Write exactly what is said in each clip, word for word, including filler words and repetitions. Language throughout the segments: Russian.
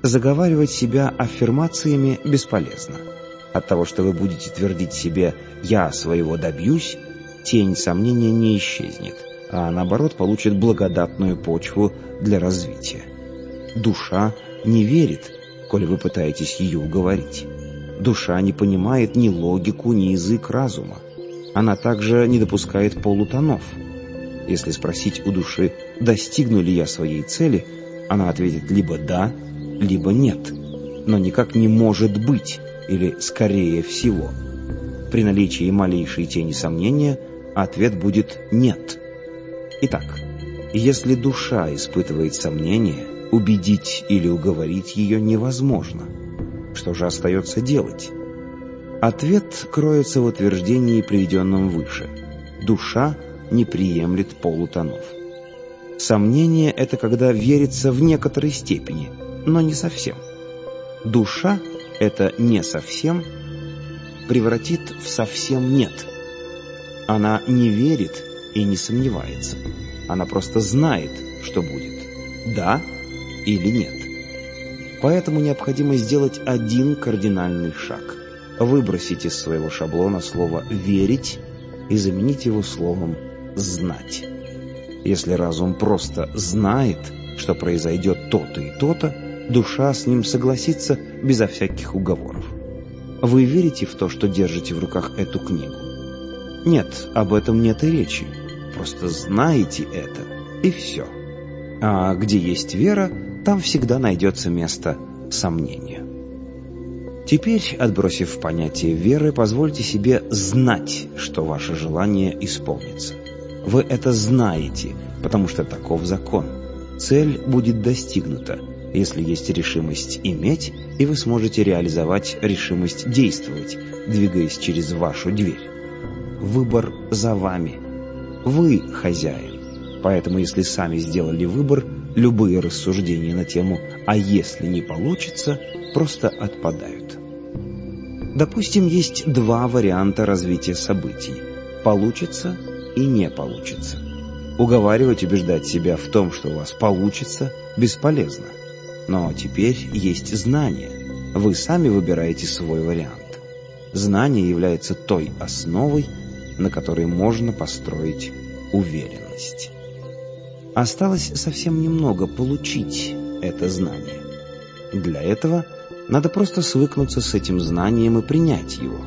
Заговаривать себя аффирмациями бесполезно. От того, что вы будете твердить себе «я своего добьюсь», тень сомнения не исчезнет, а наоборот получит благодатную почву для развития. Душа не верит, коли вы пытаетесь ее уговорить. Душа не понимает ни логику, ни язык разума. Она также не допускает полутонов. Если спросить у души, достигну ли я своей цели, она ответит либо «да», либо «нет», но никак не «может быть» или «скорее всего». При наличии малейшей тени сомнения ответ будет «нет». Итак, если душа испытывает сомнения, убедить или уговорить ее невозможно. Что же остается делать? Ответ кроется в утверждении, приведенном выше. Душа не приемлет полутонов. Сомнение — это когда верится в некоторой степени, но не совсем. Душа — это не совсем превратит в совсем нет. Она не верит и не сомневается. Она просто знает, что будет. Да или нет. Поэтому необходимо сделать один кардинальный шаг. Выбросить из своего шаблона слово «верить» и заменить его словом «знать». Если разум просто знает, что произойдет то-то и то-то, душа с ним согласится безо всяких уговоров. Вы верите в то, что держите в руках эту книгу? Нет, об этом нет и речи. Просто знаете это, и все. А где есть вера, там всегда найдется место сомнения. Теперь, отбросив понятие веры, позвольте себе знать, что ваше желание исполнится. Вы это знаете, потому что таков закон. Цель будет достигнута, если есть решимость иметь, и вы сможете реализовать решимость действовать, двигаясь через вашу дверь. Выбор за вами. Вы хозяин. Поэтому, если сами сделали выбор, любые рассуждения на тему «а если не получится» просто отпадают. Допустим, есть два варианта развития событий – получится и не получится. Уговаривать, убеждать себя в том, что у вас получится, бесполезно. Но теперь есть знание. Вы сами выбираете свой вариант. Знание является той основой, на которой можно построить уверенность. Осталось совсем немного получить это знание. Для этого надо просто свыкнуться с этим знанием и принять его.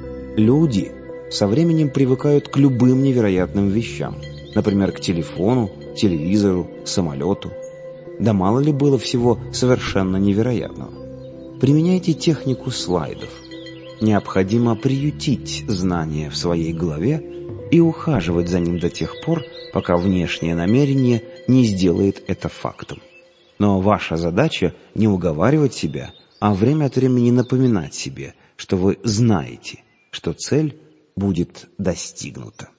Люди со временем привыкают к любым невероятным вещам, например, к телефону, телевизору, самолету. Да мало ли было всего совершенно невероятного. Применяйте технику слайдов. Необходимо приютить знание в своей голове и ухаживать за ним до тех пор, пока внешнее намерение не сделает это фактом. Но ваша задача не уговаривать себя, а время от времени напоминать себе, что вы знаете, что цель будет достигнута.